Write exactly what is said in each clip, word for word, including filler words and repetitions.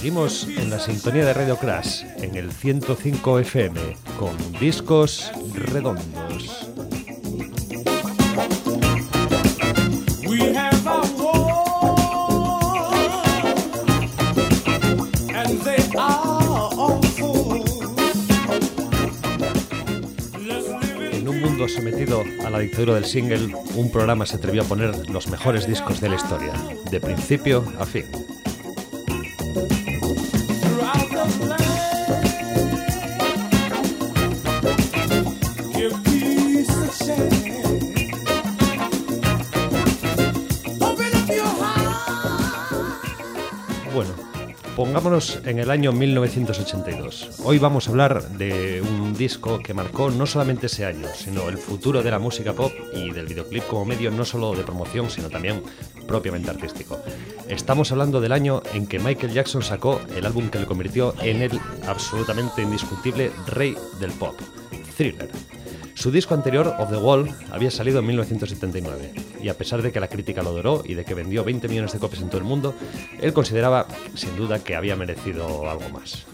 Seguimos en la sintonía de Radio Crash, en el ciento cinco F M, con Discos Redondos. En un mundo sometido a la dictadura del single, un programa se atrevió a poner los mejores discos de la historia, de principio a fin. Bueno, pongámonos en el año mil novecientos ochenta y dos. Hoy vamos a hablar de un disco que marcó no solamente ese año, sino el futuro de la música pop y del videoclip como medio no solo de promoción, sino también propiamente artístico. Estamos hablando del año en que Michael Jackson sacó el álbum que le convirtió en el absolutamente indiscutible rey del pop, Thriller. Su disco anterior, Off the Wall, había salido en mil novecientos setenta y nueve, y a pesar de que la crítica lo adoró y de que vendió veinte millones de copias en todo el mundo, él consideraba, sin duda, que había merecido algo más.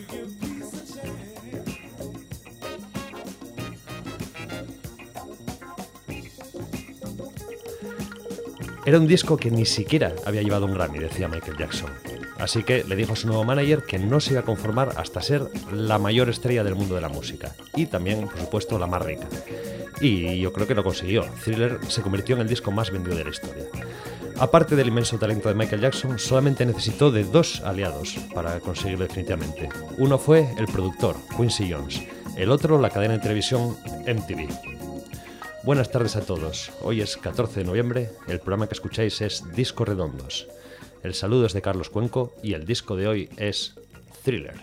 Era un disco que ni siquiera había llevado un Grammy, decía Michael Jackson. Así que le dijo a su nuevo manager que no se iba a conformar hasta ser la mayor estrella del mundo de la música. Y también, por supuesto, la más rica. Y yo creo que lo consiguió. Thriller se convirtió en el disco más vendido de la historia. Aparte del inmenso talento de Michael Jackson, solamente necesitó de dos aliados para conseguirlo definitivamente. Uno fue el productor, Quincy Jones. El otro, la cadena de televisión M T V. Buenas tardes a todos. Hoy es catorce de noviembre. El programa que escucháis es Discos Redondos. El saludo es de Carlos Cuenco y el disco de hoy es Thriller.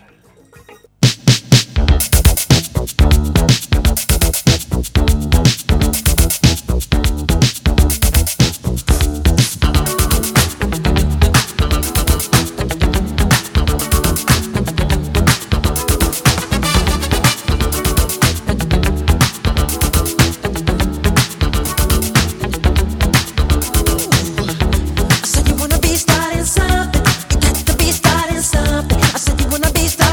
Be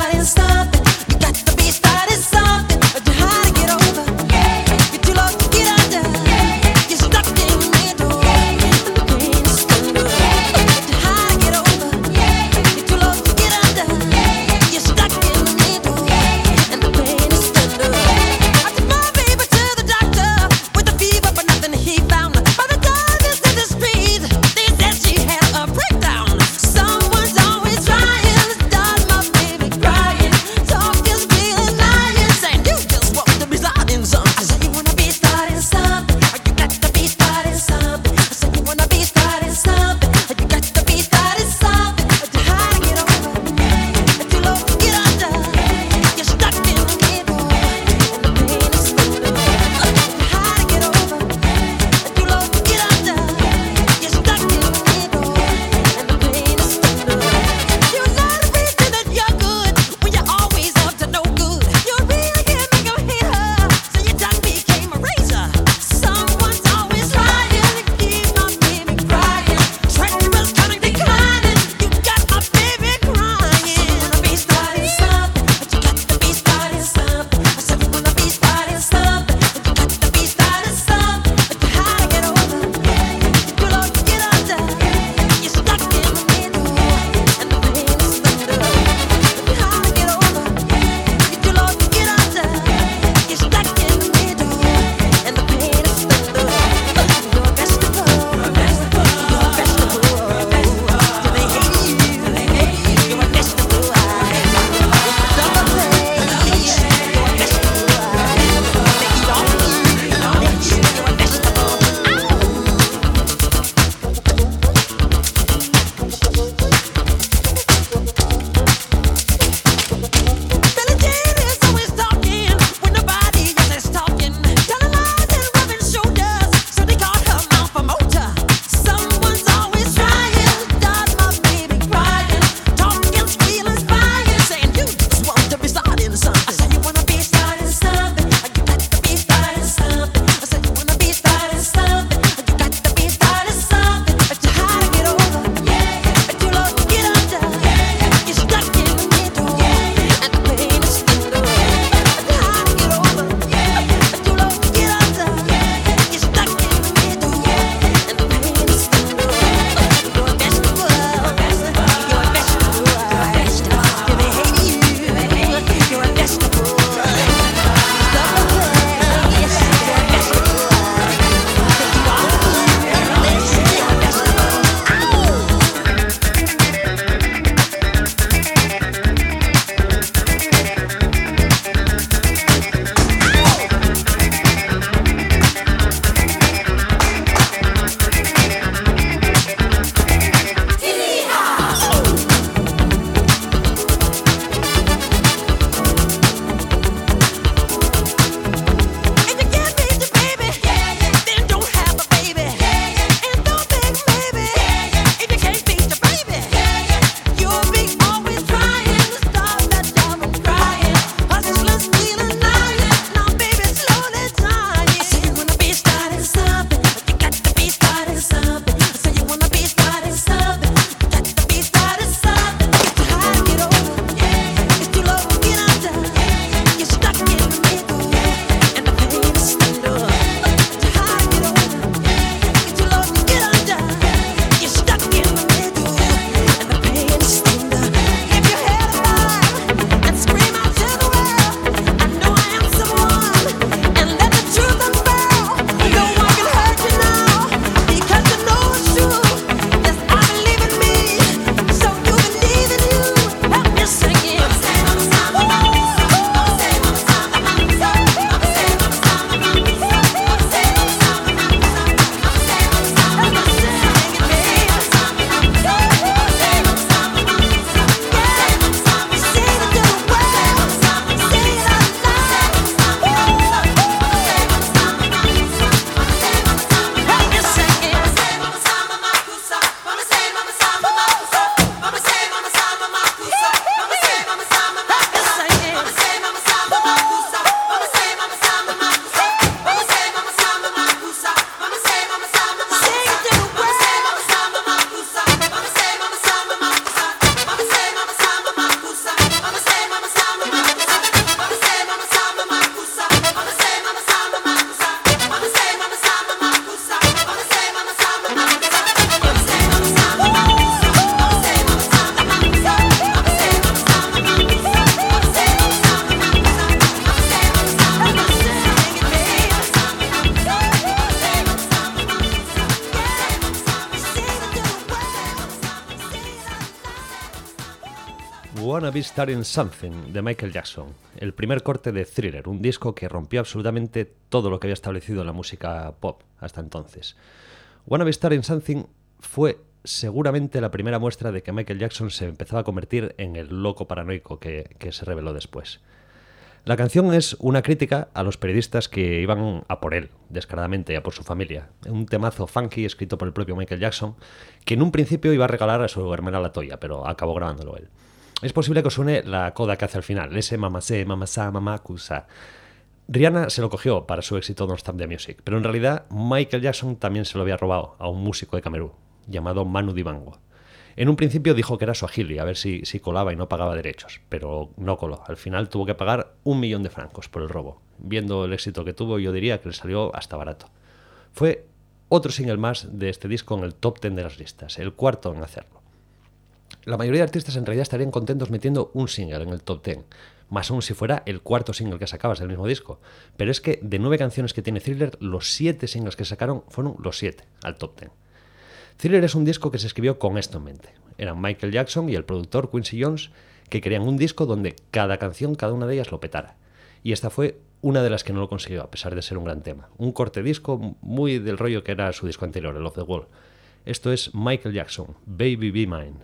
Wanna Be Starting Something de Michael Jackson, el primer corte de Thriller, un disco que rompió absolutamente todo lo que había establecido en la música pop hasta entonces. Wanna Be Starting Something fue seguramente la primera muestra de que Michael Jackson se empezaba a convertir en el loco paranoico que, que se reveló después. La canción es una crítica a los periodistas que iban a por él, descaradamente, y a por su familia. Un temazo funky escrito por el propio Michael Jackson, que en un principio iba a regalar a su hermana La Toya, pero acabó grabándolo él. Es posible que os suene la coda que hace al final, ese mamasé, mamasá, mamacusa. Rihanna se lo cogió para su éxito Don't Stop the Music, pero en realidad Michael Jackson también se lo había robado a un músico de Camerún, llamado Manu Dibango. En un principio dijo que era Swahili, a ver si, si colaba y no pagaba derechos, pero no coló. Al final tuvo que pagar un millón de francos por el robo. Viendo el éxito que tuvo, yo diría que le salió hasta barato. Fue otro single más de este disco en el top ten de las listas, el cuarto en hacerlo. La mayoría de artistas en realidad estarían contentos metiendo un single en el top ten, más aún si fuera el cuarto single que sacabas del mismo disco. Pero es que de nueve canciones que tiene Thriller, los siete singles que sacaron fueron los siete al top ten. Thriller es un disco que se escribió con esto en mente. Eran Michael Jackson y el productor Quincy Jones que querían un disco donde cada canción, cada una de ellas lo petara. Y esta fue una de las que no lo consiguió, a pesar de ser un gran tema. Un corte disco muy del rollo que era su disco anterior, el Off the Wall. Esto es Michael Jackson, Baby Be Mine.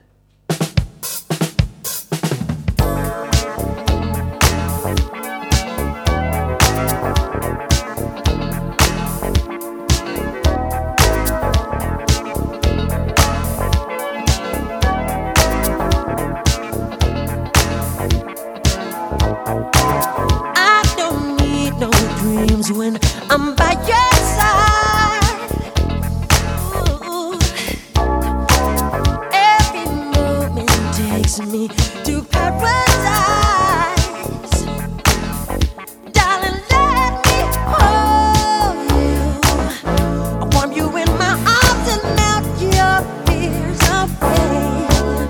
When I'm by your side, ooh, every moment takes me to paradise. Darling, let me hold you. I warm you in my arms and melt your fears away.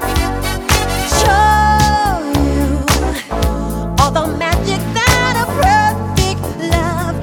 Show you all the magic that a perfect love.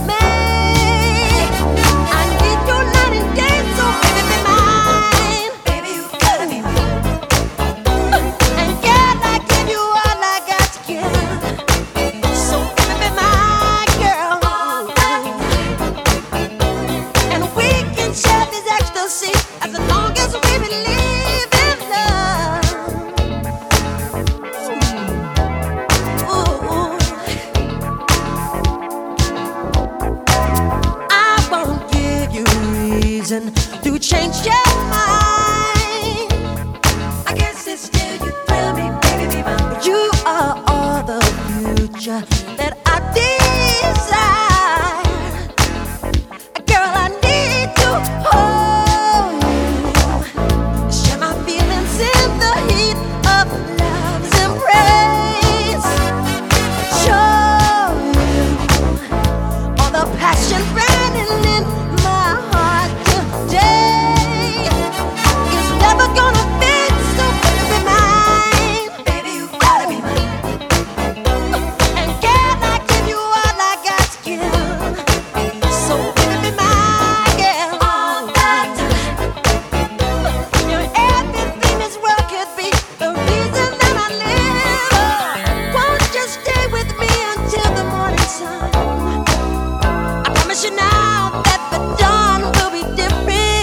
To change your mind, I guess it's still you thrill me, baby, be mine. You are all the future that I desire. Girl, I need to hold you, share my feelings in the heat of love's embrace. Show you all the passion burning in my heart. Day is never gonna fade, so baby be mine. Baby, you gotta be mine. And can I give you all I got to give? So baby be my girl all the time. You're everything this world could be, the reason that I live. Won't you stay with me until the morning sun? I promise you now that the dawn will be different.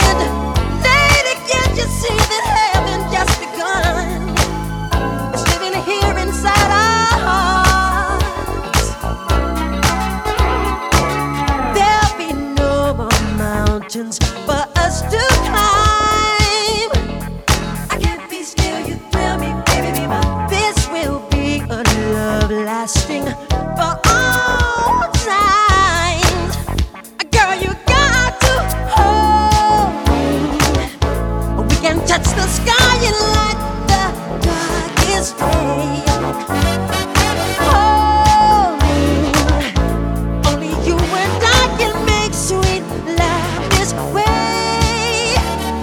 See that heaven just begun. It's living here inside our hearts. There'll be no more mountains for us to climb. I can't be still, you thrill me, baby, be mine. This will be a love lasting for all times. Girl, you got to hold me. We can touch the sky and light the darkest day. Oh, only you and I can make sweet love this way.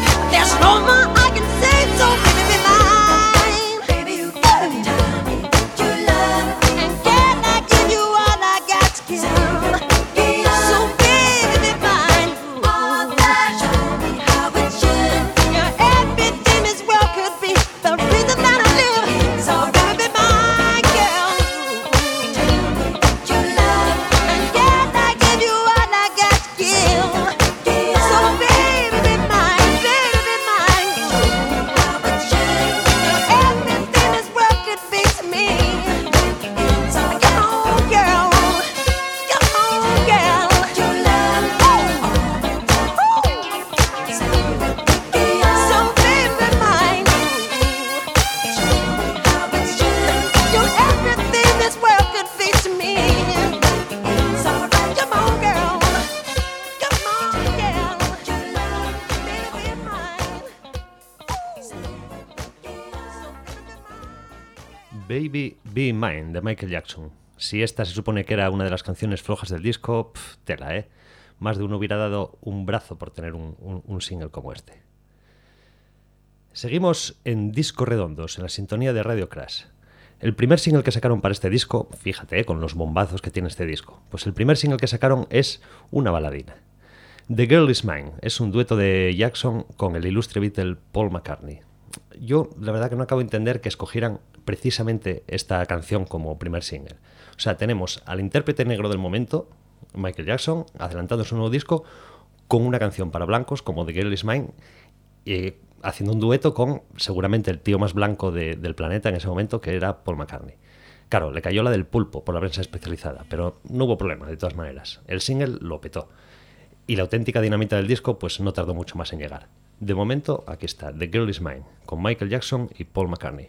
Baby Be Mine, de Michael Jackson. Si esta se supone que era una de las canciones flojas del disco, pff, tela, ¿eh? Más de uno hubiera dado un brazo por tener un, un, un single como este. Seguimos en Discos Redondos, en la sintonía de Radio Crash. El primer single que sacaron para este disco, fíjate, ¿eh? Con los bombazos que tiene este disco, pues el primer single que sacaron es una baladina. The Girl Is Mine es un dueto de Jackson con el ilustre Beatle Paul McCartney. Yo, la verdad que no acabo de entender que escogieran precisamente esta canción como primer single. O sea, tenemos al intérprete negro del momento, Michael Jackson, adelantando su nuevo disco con una canción para blancos como The Girl Is Mine, eh, haciendo un dueto con seguramente el tío más blanco de, del planeta en ese momento, que era Paul McCartney. Claro, le cayó la del pulpo por la prensa especializada, pero no hubo problema de todas maneras. El single lo petó. Y la auténtica dinamita del disco pues no tardó mucho más en llegar. De momento, aquí está, The Girl Is Mine, con Michael Jackson y Paul McCartney.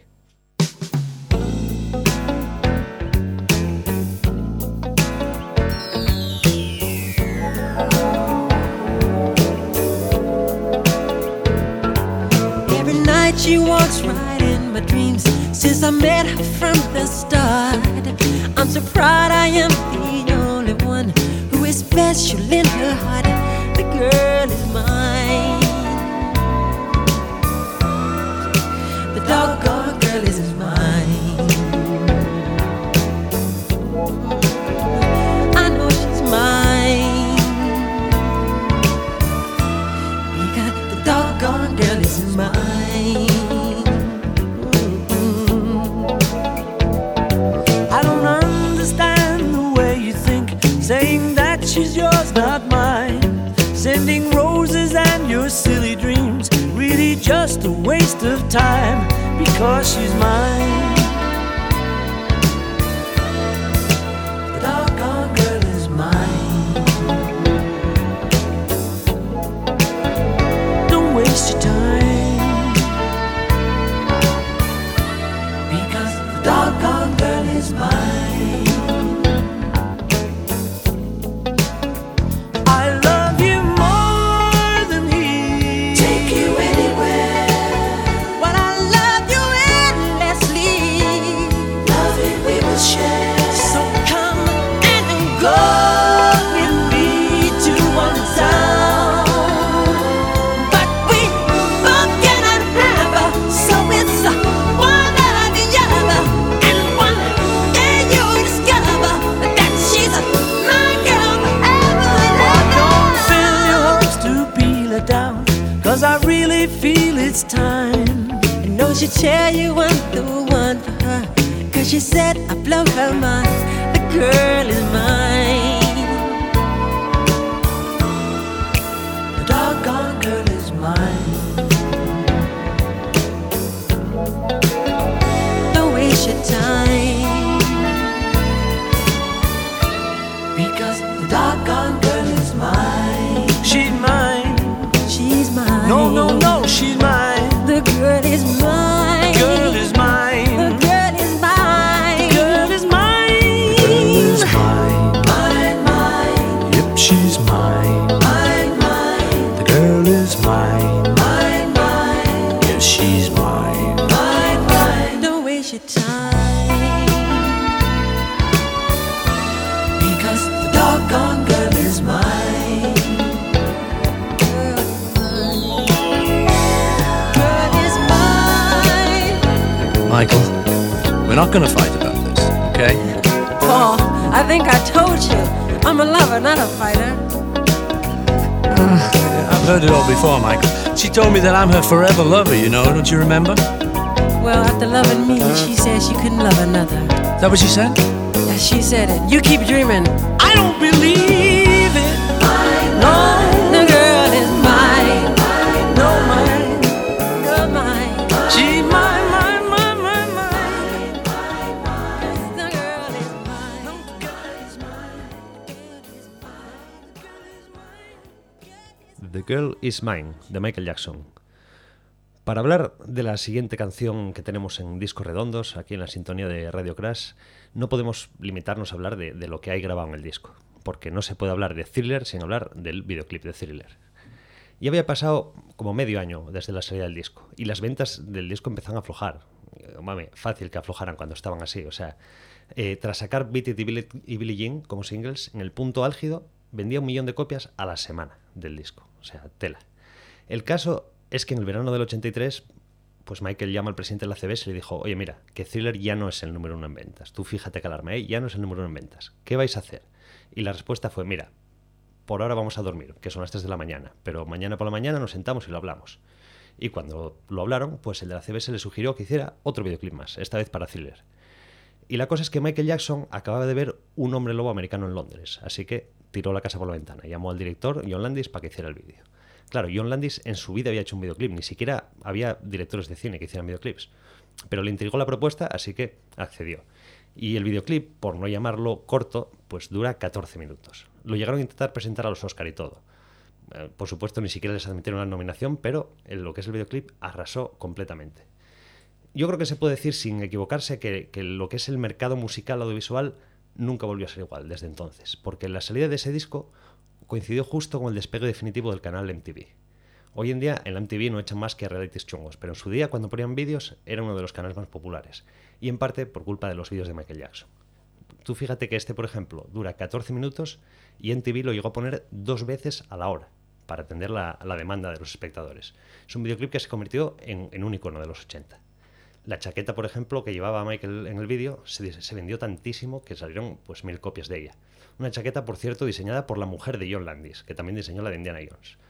Every night she walks right in my dreams since I met her from the start. I'm so proud I am the only one who is special in her heart. The girl is mine. The doggone girl is mine. I know she's mine because the doggone girl is mine. I don't understand the way you think, saying that she's yours, not mine. Sending roses and your silly dreams, really just a waste of time, because she's mine. The doggone girl is mine. Don't waste your time, because the doggone girl is mine. I love you more than he. Take you anywhere. But I love you endlessly. Love it we will share. So come and go with me to one town. But we both cannot have her, so it's uh, one or the other. And one day you'll discover that she's uh, my girl forever and Don't fill your ever. hopes to be let down, cause I really feel it's time. I know she'll tell you I'm the one for her, cause she said I blow her mind. The girl is mine. The doggone girl is mine. Don't waste your time, Because the doggone girl is mine. She's mine. she's mine. No, no, no, she's mine. The girl is mine. Girl is The mine. girl is mine. Girl is mine. Girl is mine. Mine, mine, Yep, she's mine. mine, mine, The girl is mine. mine, mine, Yes, she's mine. mine, mine. Don't waste your time, Because the doggone girl is mine. girl is mine. Michael, we're not going to fight about this, okay? Paul, I think I told you, I'm a lover, not a fighter. I've heard it all before, Michael. She told me that I'm her forever lover, you know, don't you remember? Well, after loving me, she said she couldn't love another. Is that what she said? Yeah, she said it. You keep dreaming. I don't believe it. No, The girl is mine. no, mine. You're mine. She's mine, mine, mine, mine, mine. The girl is mine. The Girl Is Mine, de Michael Jackson. Para hablar de la siguiente canción que tenemos en Discos Redondos, aquí en la sintonía de Radio Crash, no podemos limitarnos a hablar de, de lo que hay grabado en el disco, porque no se puede hablar de Thriller sin hablar del videoclip de Thriller. Y había pasado como medio año desde la salida del disco, y las ventas del disco empezaron a aflojar. mami, fácil que aflojaran cuando estaban así. O sea, eh, tras sacar Beat It y Billie, y Billie Jean como singles, en el punto álgido vendía un millón de copias a la semana del disco. O sea, tela. El caso es que en el verano del ochenta y tres, pues Michael llama al presidente de la C B S y le dijo, oye, mira, que Thriller ya no es el número uno en ventas. Tú fíjate que alarma, ¿eh? Ya no es el número uno en ventas. ¿Qué vais a hacer? Y la respuesta fue, mira, por ahora vamos a dormir, que son las tres de la mañana, pero mañana por la mañana nos sentamos y lo hablamos. Y cuando lo hablaron, pues el de la C B S le sugirió que hiciera otro videoclip más, esta vez para Thriller. Y la cosa es que Michael Jackson acababa de ver Un hombre lobo americano en Londres, así que tiró la casa por la ventana, llamó al director John Landis para que hiciera el vídeo. Claro, John Landis en su vida había hecho un videoclip, ni siquiera había directores de cine que hicieran videoclips. Pero le intrigó la propuesta, así que accedió. Y el videoclip, por no llamarlo corto, pues dura catorce minutos. Lo llegaron a intentar presentar a los Oscar y todo. Eh, por supuesto, ni siquiera les admitieron la nominación, pero en lo que es el videoclip arrasó completamente. Yo creo que se puede decir sin equivocarse que, que lo que es el mercado musical audiovisual nunca volvió a ser igual desde entonces, porque la salida de ese disco coincidió justo con el despegue definitivo del canal M T V. Hoy en día en la M T V no echan más que realities chungos, pero en su día cuando ponían vídeos era uno de los canales más populares, y en parte por culpa de los vídeos de Michael Jackson. Tú fíjate que este, por ejemplo, dura catorce minutos y M T V lo llegó a poner dos veces a la hora para atender la, la demanda de los espectadores. Es un videoclip que se convirtió en, en un icono de los ochenta. La chaqueta, por ejemplo, que llevaba Michael en el vídeo se, se vendió tantísimo que salieron pues mil copias de ella. Una chaqueta, por cierto, diseñada por la mujer de John Landis, que también diseñó la de Indiana Jones.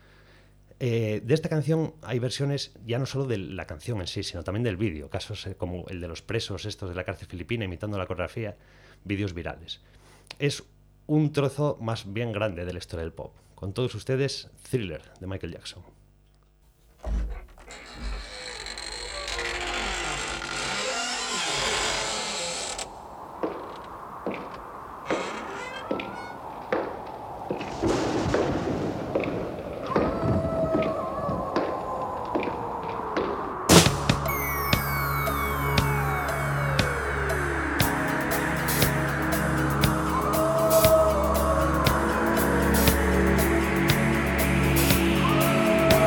Eh, de esta canción hay versiones ya no solo de la canción en sí, sino también del vídeo. Casos eh, como el de los presos estos de la cárcel filipina imitando la coreografía, vídeos virales. Es un trozo más bien grande de la historia del pop. Con todos ustedes, Thriller, de Michael Jackson. Thriller.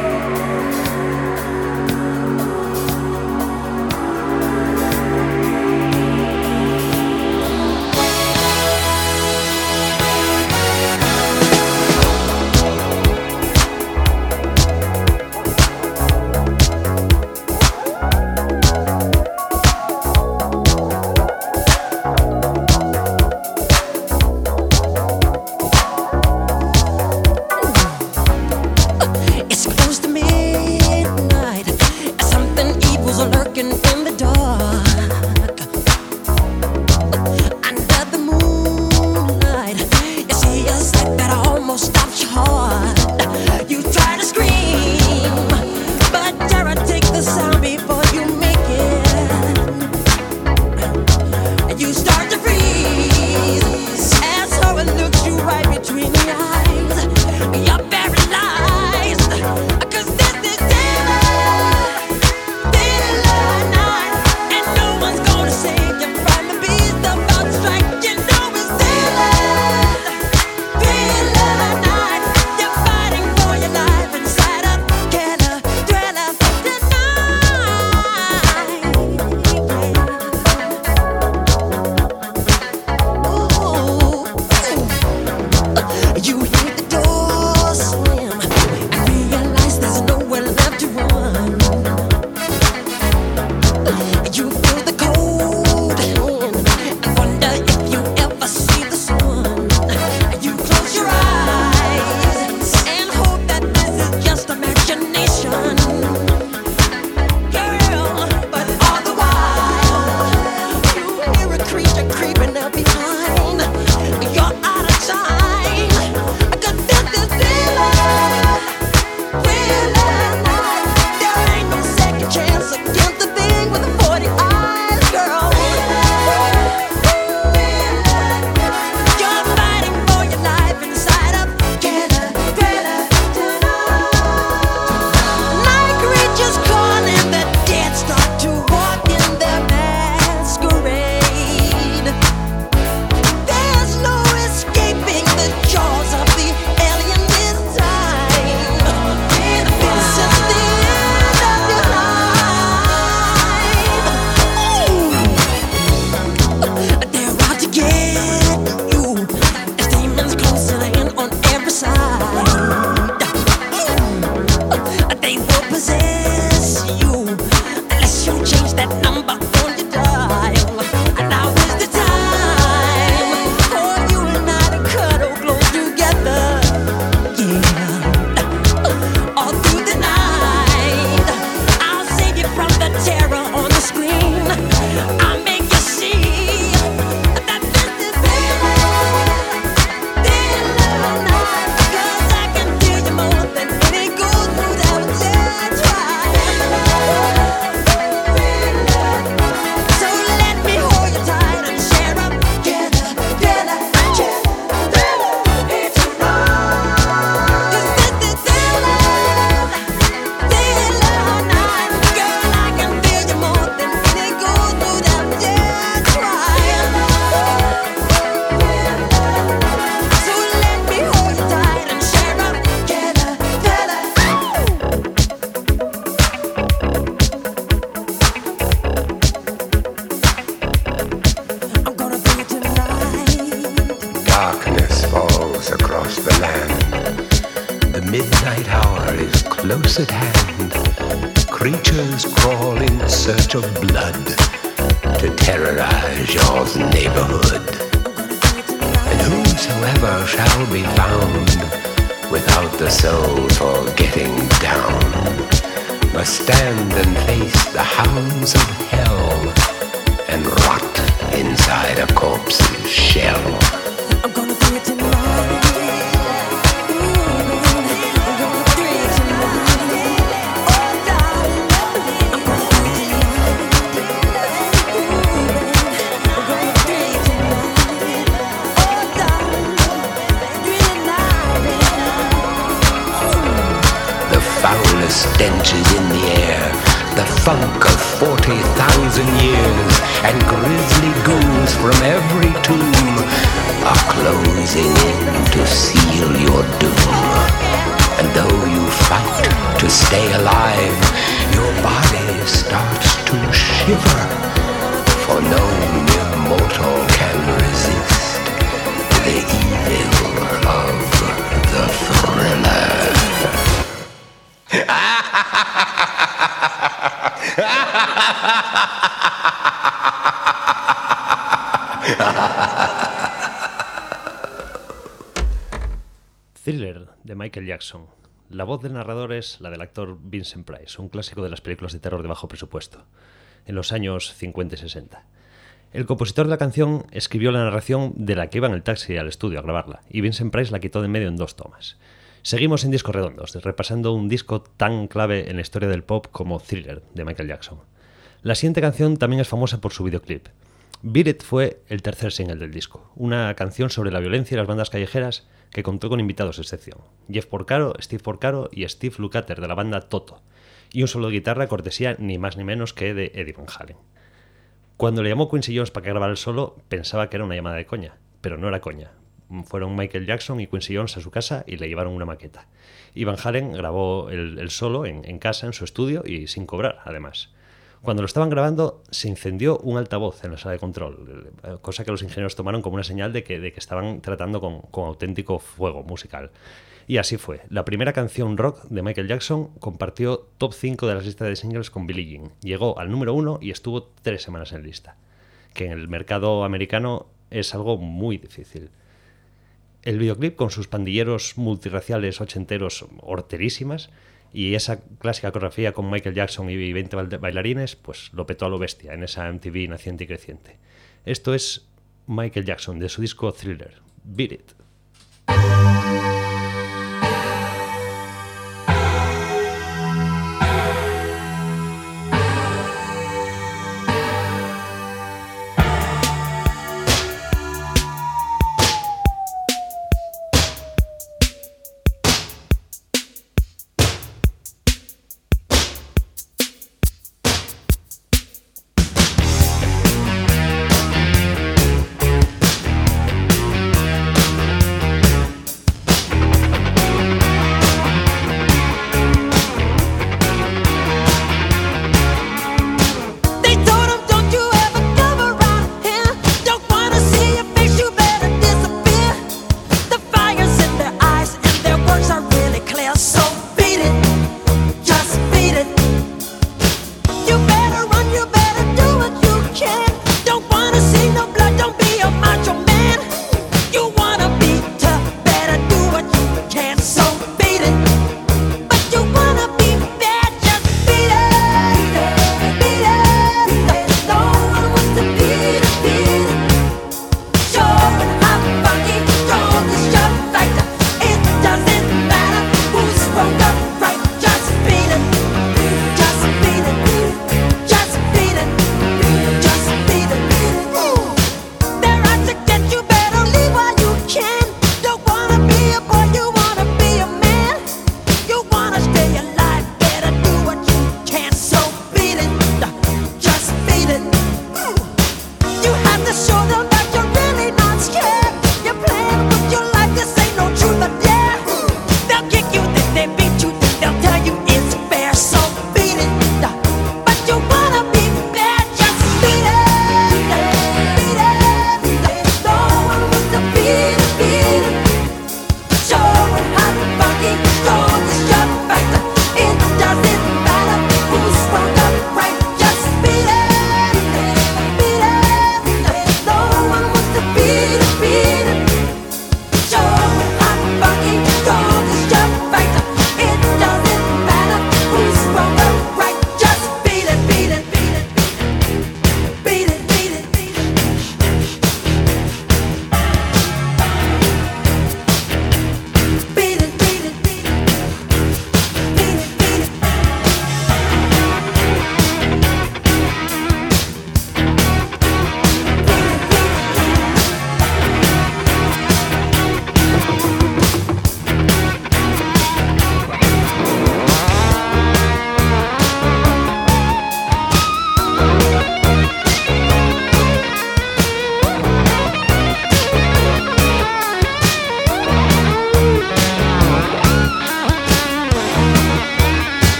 hour is close at hand. Creatures crawl in search of blood to terrorize your neighborhood. And whosoever shall be found without the soul for getting down must stand and face the hounds of hell and rot inside a corpse's shell. I'm gonna do it tonight. Stench is in the air, the funk of forty thousand years, and grisly ghouls from every tomb are closing in to seal your doom. And though you fight to stay alive, your body starts to shiver, for no mere mortal can resist the evil of the thriller. Thriller, de Michael Jackson. La voz del narrador es la del actor Vincent Price, un clásico de las películas de terror de bajo presupuesto, en los años cincuenta y sesenta. El compositor de la canción escribió la narración de la que iba en el taxi al estudio a grabarla, y Vincent Price la quitó de en medio en dos tomas. Seguimos en Discos Redondos, repasando un disco tan clave en la historia del pop como Thriller, de Michael Jackson. La siguiente canción también es famosa por su videoclip. Beat It fue el tercer single del disco, una canción sobre la violencia y las bandas callejeras que contó con invitados de excepción: Jeff Porcaro, Steve Porcaro y Steve Lukather de la banda Toto, y un solo de guitarra cortesía ni más ni menos que de Eddie Van Halen. Cuando le llamó Quincy Jones para que grabara el solo, pensaba que era una llamada de coña, pero no era coña. Fueron Michael Jackson y Quincy Jones a su casa y le llevaron una maqueta. Y Van Halen grabó el, el solo en, en casa, en su estudio, y sin cobrar, además. Cuando lo estaban grabando, se incendió un altavoz en la sala de control, cosa que los ingenieros tomaron como una señal de que, de que estaban tratando con, con auténtico fuego musical. Y así fue. La primera canción rock de Michael Jackson compartió top cinco de las listas de singles con Billie Jean. Llegó al número uno y estuvo tres semanas en lista, que en el mercado americano es algo muy difícil. El videoclip, con sus pandilleros multirraciales ochenteros horterísimas y esa clásica coreografía con Michael Jackson y veinte bailarines, pues lo petó a lo bestia en esa M T V naciente y creciente. Esto es Michael Jackson, de su disco Thriller, Beat It.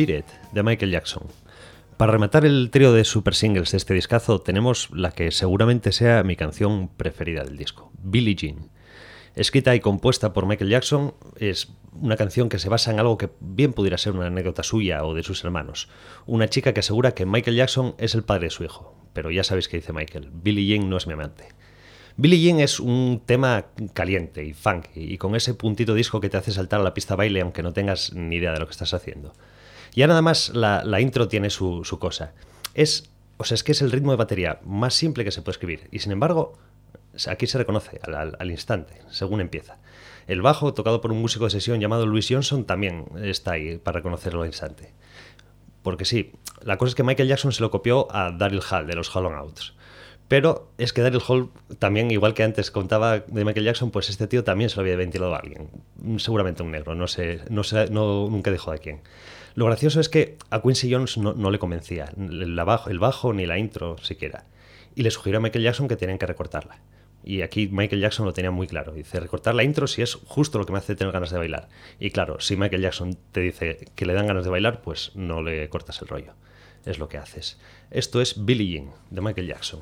Beat It, de Michael Jackson. Para rematar el trío de super singles de este discazo tenemos la que seguramente sea mi canción preferida del disco, Billie Jean. Escrita y compuesta por Michael Jackson, es una canción que se basa en algo que bien pudiera ser una anécdota suya o de sus hermanos. Una chica que asegura que Michael Jackson es el padre de su hijo, pero ya sabéis que dice Michael, Billie Jean no es mi amante. Billie Jean es un tema caliente y funky, y con ese puntito disco que te hace saltar a la pista baile aunque no tengas ni idea de lo que estás haciendo. Ya nada más la, la intro tiene su, su cosa. Es, o sea, es que es el ritmo de batería más simple que se puede escribir, y sin embargo, aquí se reconoce al, al, al instante, según empieza. El bajo, tocado por un músico de sesión llamado Louis Johnson, también está ahí para reconocerlo al instante. Porque sí, la cosa es que Michael Jackson se lo copió a Daryl Hall de los Hall and Oates. Pero es que Daryl Hall también, igual que antes contaba de Michael Jackson, pues este tío también se lo había ventilado a alguien. Seguramente un negro, no sé, no sé no, nunca dijo de quién. Lo gracioso es que a Quincy Jones no, no le convencía el bajo, el bajo ni la intro siquiera. Y le sugirió a Michael Jackson que tenían que recortarla. Y aquí Michael Jackson lo tenía muy claro. Dice, recortar la intro si es justo lo que me hace tener ganas de bailar. Y claro, si Michael Jackson te dice que le dan ganas de bailar, pues no le cortas el rollo. Es lo que haces. Esto es Billie Jean, de Michael Jackson.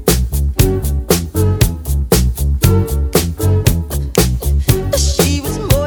She was more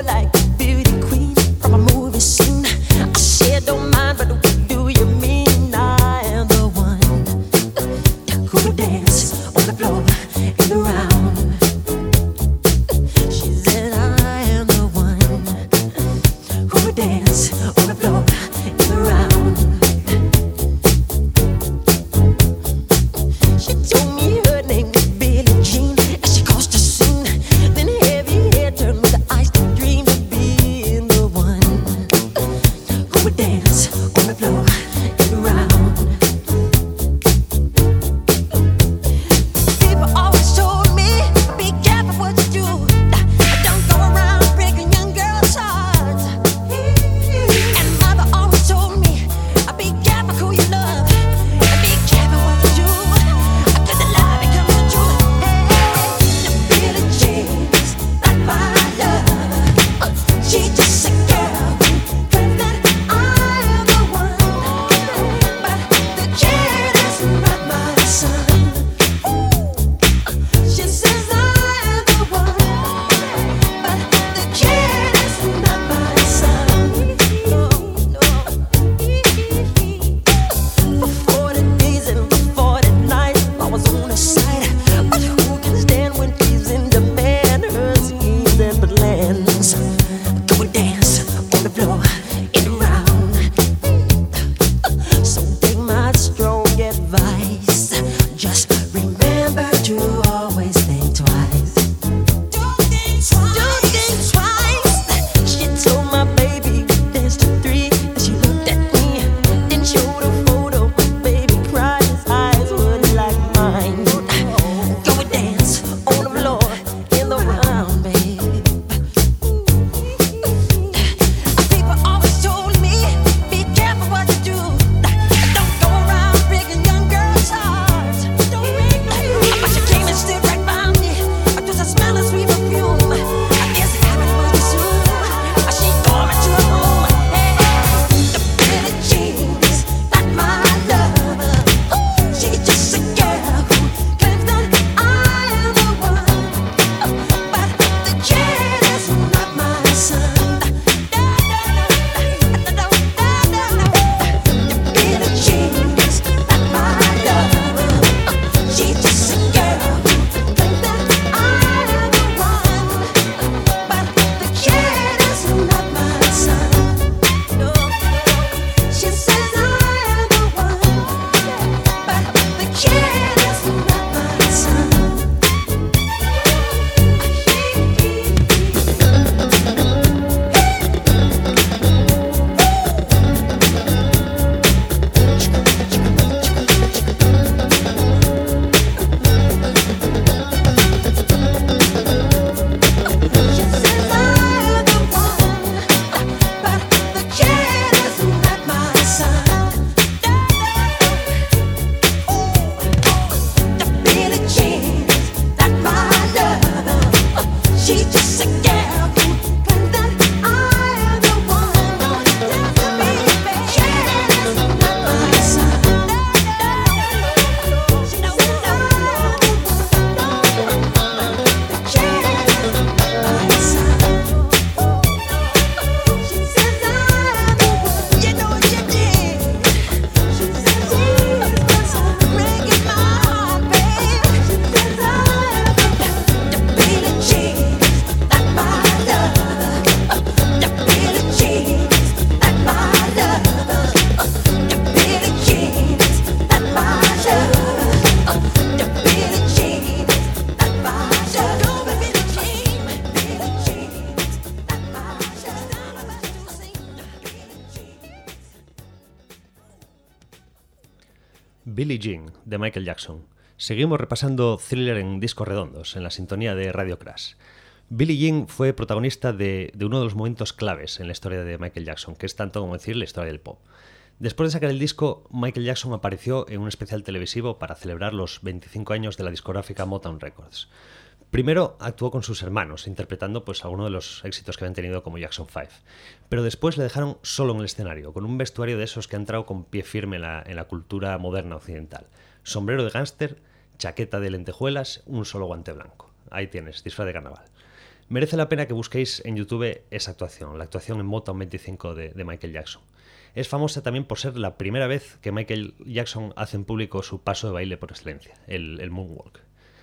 Billie Jean, de Michael Jackson. Seguimos repasando Thriller en discos redondos, en la sintonía de Radio Crash. Billie Jean fue protagonista de, de uno de los momentos claves en la historia de Michael Jackson, que es tanto como decir la historia del pop. Después de sacar el disco, Michael Jackson apareció en un especial televisivo para celebrar los veinticinco años de la discográfica Motown Records. Primero actuó con sus hermanos, interpretando pues algunos de los éxitos que habían tenido como Jackson cinco. Pero después le dejaron solo en el escenario, con un vestuario de esos que ha entrado con pie firme en la, en la cultura moderna occidental. Sombrero de gángster, chaqueta de lentejuelas, un solo guante blanco. Ahí tienes, disfraz de carnaval. Merece la pena que busquéis en YouTube esa actuación, la actuación en Motown veinticinco de, de Michael Jackson. Es famosa también por ser la primera vez que Michael Jackson hace en público su paso de baile por excelencia, el, el moonwalk.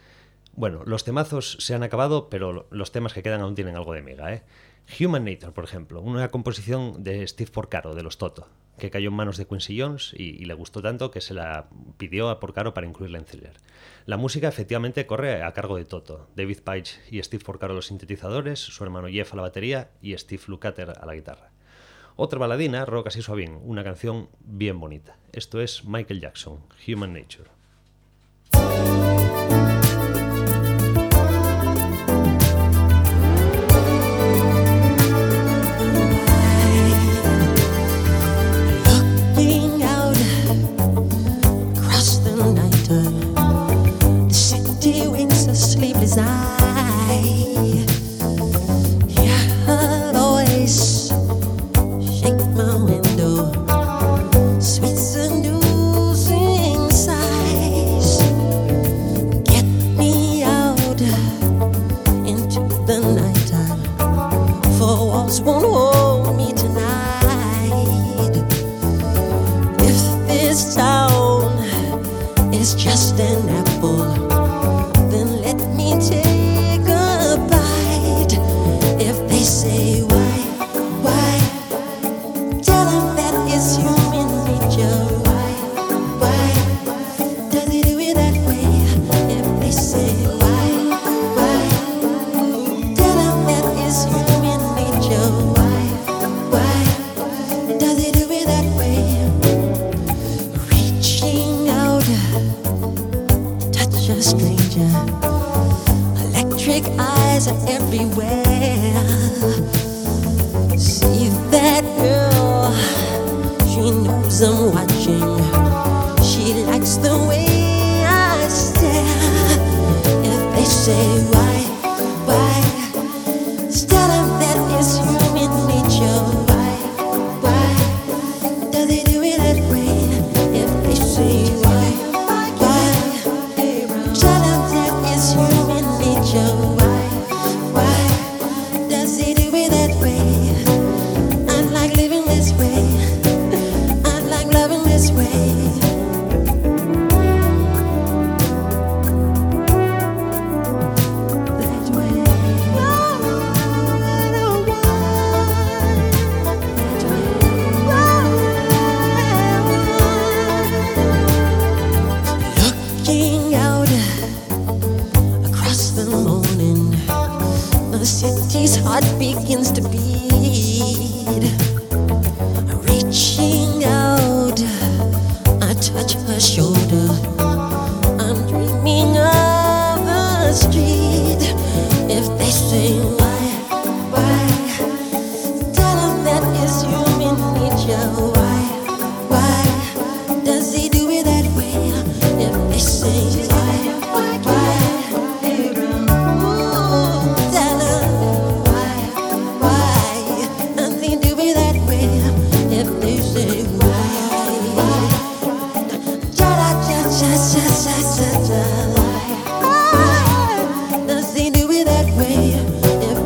Bueno, los temazos se han acabado, pero los temas que quedan aún tienen algo de miga, ¿eh? Human Nature, por ejemplo, una composición de Steve Porcaro, de los Toto, que cayó en manos de Quincy Jones y, y le gustó tanto que se la pidió a Porcaro para incluirla en Thriller. La música efectivamente corre a cargo de Toto, David Paich y Steve Porcaro a los sintetizadores, su hermano Jeff a la batería y Steve Lukather a la guitarra. Otra baladina, rock así suavín, una canción bien bonita. Esto es Michael Jackson, Human Nature. Does he do it that way? If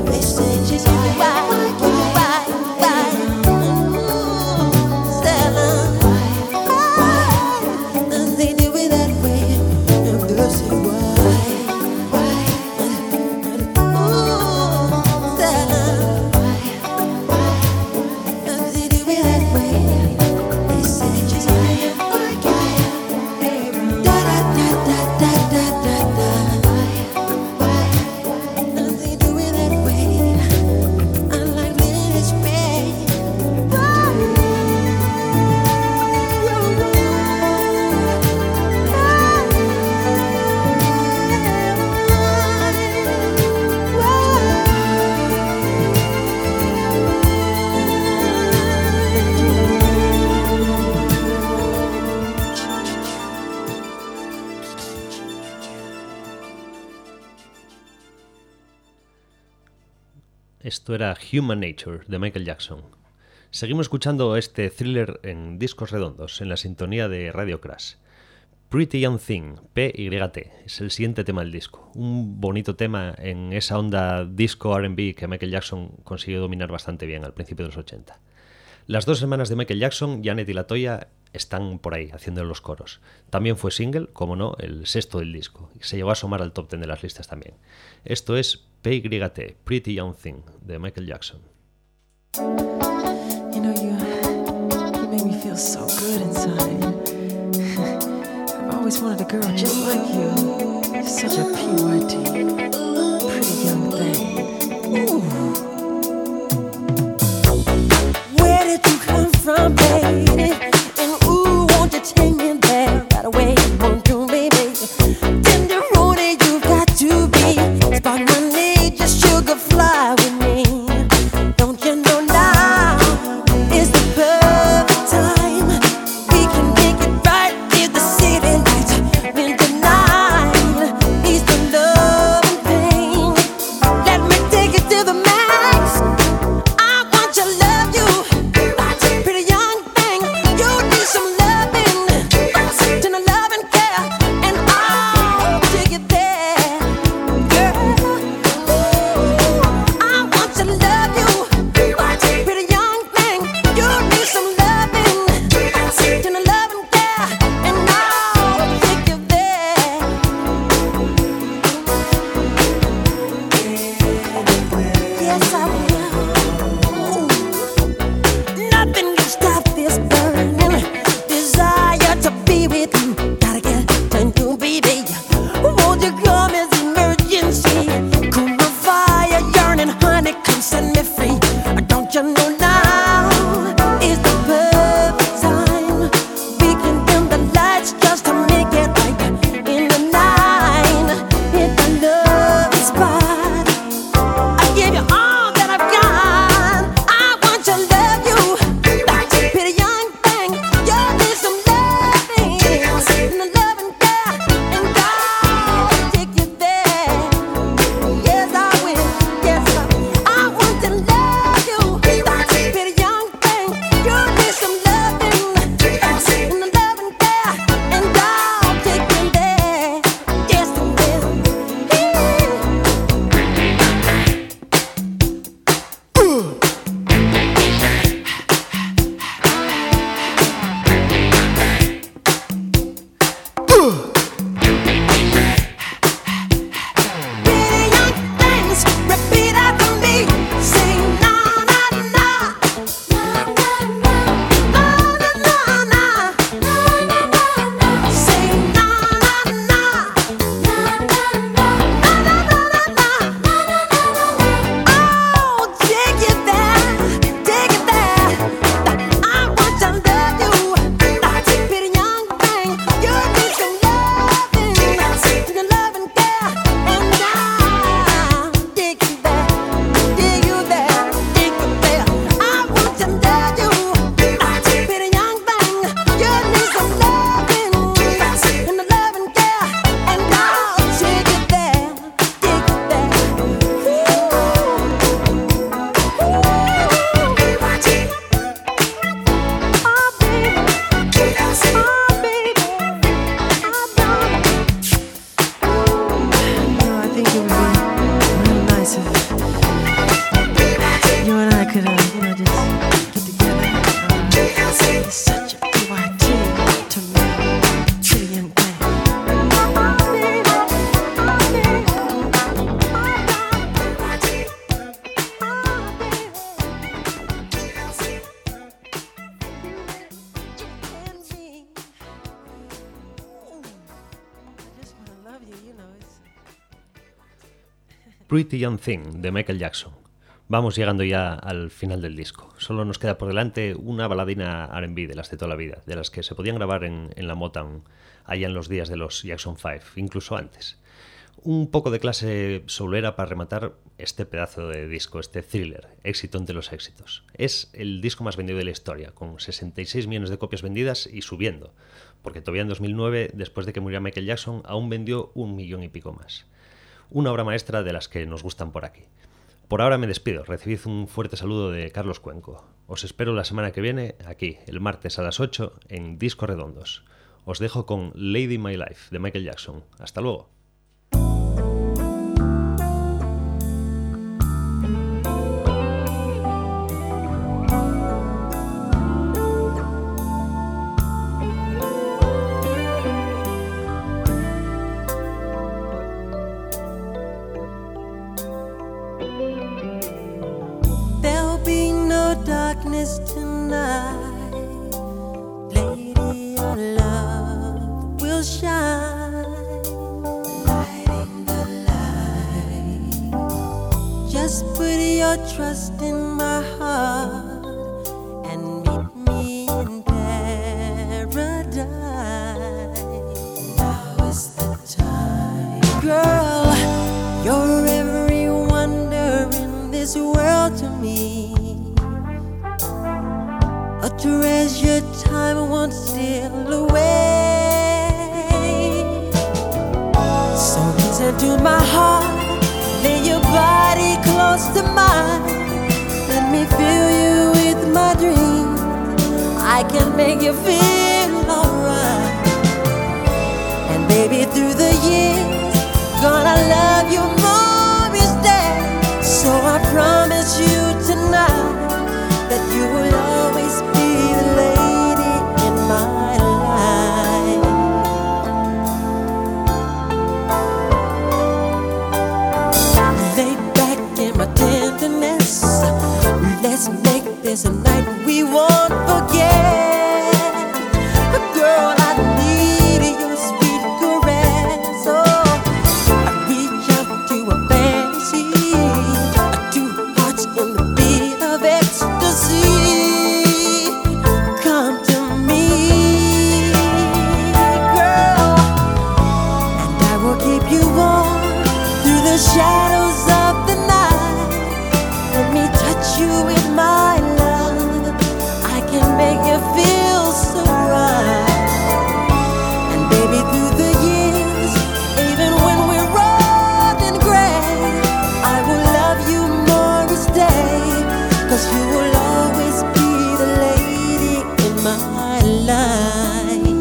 Esto era Human Nature de Michael Jackson. Seguimos escuchando este thriller en discos redondos, en la sintonía de Radio Crash. Pretty Young Thing, P Y T, es el siguiente tema del disco. Un bonito tema en esa onda disco R and B que Michael Jackson consiguió dominar bastante bien al principio de los ochenta. Las dos hermanas de Michael Jackson, Janet y LaToya, están por ahí haciendo los coros. También fue single, como no, el sexto del disco. Y se llegó a asomar al top ten de las listas también. Esto es P Y T, Pretty Young Thing, de Michael Jackson. You know, you, you make me feel so good inside. I've always wanted a girl just like you. You're such a P Y T, pretty young thing. Ooh. Where did you come from, baby? And ooh, won't you take me there right away? Won't you, baby? Tenderoni, you've got to be. Spark my need, just sugar fly with me. Don't you know now is the perfect time? We can make it right in the city lights. When the night is the love and pain. Let me take it to the max. I want to love you. Pretty young thing, you need some loving. Then a love and care, and I'll take it there. Girl, I want to love you. Pretty young thing, you need some loving. Then a love and care, and I'll take you there. Yes, I will. Nothing can stop this burning desire to be with you. Gotta get to you, baby. Won't you come as emergency? Cool my fire, yearning, honey, come set me free. Don't you know now is the perfect time? We can dim the lights just to make it right. In the night, hit the love spot. I give you all that I've got. I want to love you. Pretty young thing, you need some loving. And the love and care, and I'll take you there. Yes, I will. Yes, I will. I want to love you. Pretty young thing, you need some loving. And the love and care, and I'll take you there. Yes, I will. Pretty young things, repeat after me. Say na na na, na na na, na na na. Say na na na, na na na, na na. Oh, take it there, take it there. I want to love you. Pretty young thing, you need some loving. The love and care, and I'll take you there, take you there, take you there. I want to love you. Pretty young thing, you need some loving. And the love and care, and I'll take you there, take you there. Oh, baby. Oh, baby. You know, I think it would be really nice if you and I could, uh, you know, just get together. Uh, it's such a P Y T to me, pretty young thing. Oh, baby. Oh, baby. Pretty Young Thing, de Michael Jackson. Vamos llegando ya al final del disco. Solo nos queda por delante una baladina R and B de las de toda la vida, de las que se podían grabar en, en la Motown, allá en los días de los Jackson Five, incluso antes. Un poco de clase soulera para rematar este pedazo de disco, este thriller, éxito entre los éxitos. Es el disco más vendido de la historia, con sesenta y seis millones de copias vendidas y subiendo, porque todavía en dos mil nueve, después de que muriera Michael Jackson, aún vendió un millón y pico más. Una obra maestra de las que nos gustan por aquí. Por ahora me despido. Recibid un fuerte saludo de Carlos Cuenco. Os espero la semana que viene aquí, el martes a las ocho, en Discos Redondos. Os dejo con Lady My Life de Michael Jackson. Hasta luego. Darkness tonight, Lady, your love will shine, lighting the light. Just put your trust in my heart and meet me in paradise. Now is the time, girl. You're every wonder in this world to me. A treasured time won't steal away. So listen to my heart, lay your body close to mine. Let me fill you with my dreams. I can make you feel alright. And baby, through the years, gonna love you more each day. So I promise you tonight that you will always be the lady in my life. Lay back in my tenderness. Let's make this a night we won't forget. Girl, I need your sweet caress. Oh, I reach out to a fantasy. Two hearts in the beat of ecstasy. Come to me, girl, and I will keep you warm through the shadows of the night. Let me touch you with my love. I can make you feel so right. And baby, through the years, even when we're old and gray, I will love you more each day. 'Cause you will always be the lady in my life.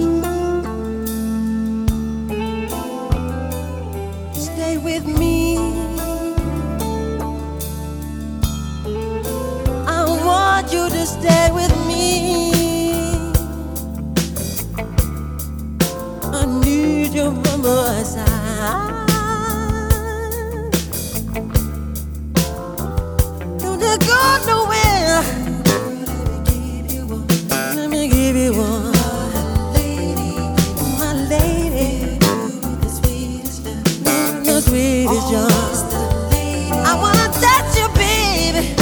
Stay with me. I want you to stay with me. I need you by my side. Don't you go nowhere. Let me give you one, my lady, the sweetest young. I wanna touch you, baby.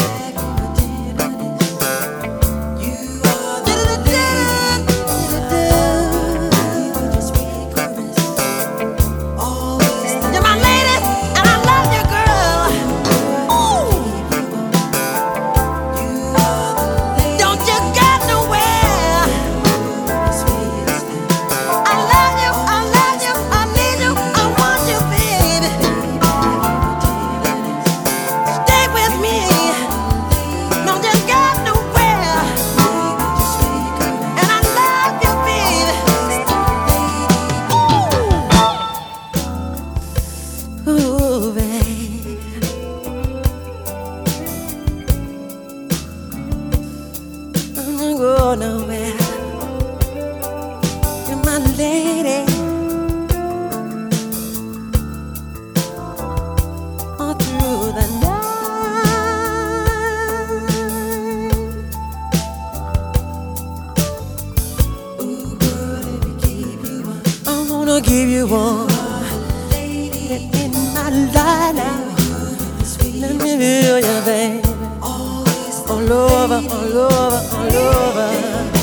You're my lady, and I love you, girl. Ooh. Don't you go nowhere. I love you, I love you, I need you, I want you, baby. Stay with me. Don't you go nowhere. And I love you, baby. Ooh. Ooh, baby. Don't go nowhere. You're my lady. All through the night. Ooh, girl, let me give you one. I wanna give you one. In my life now. Let me feel you, baby. All over, all over, all over.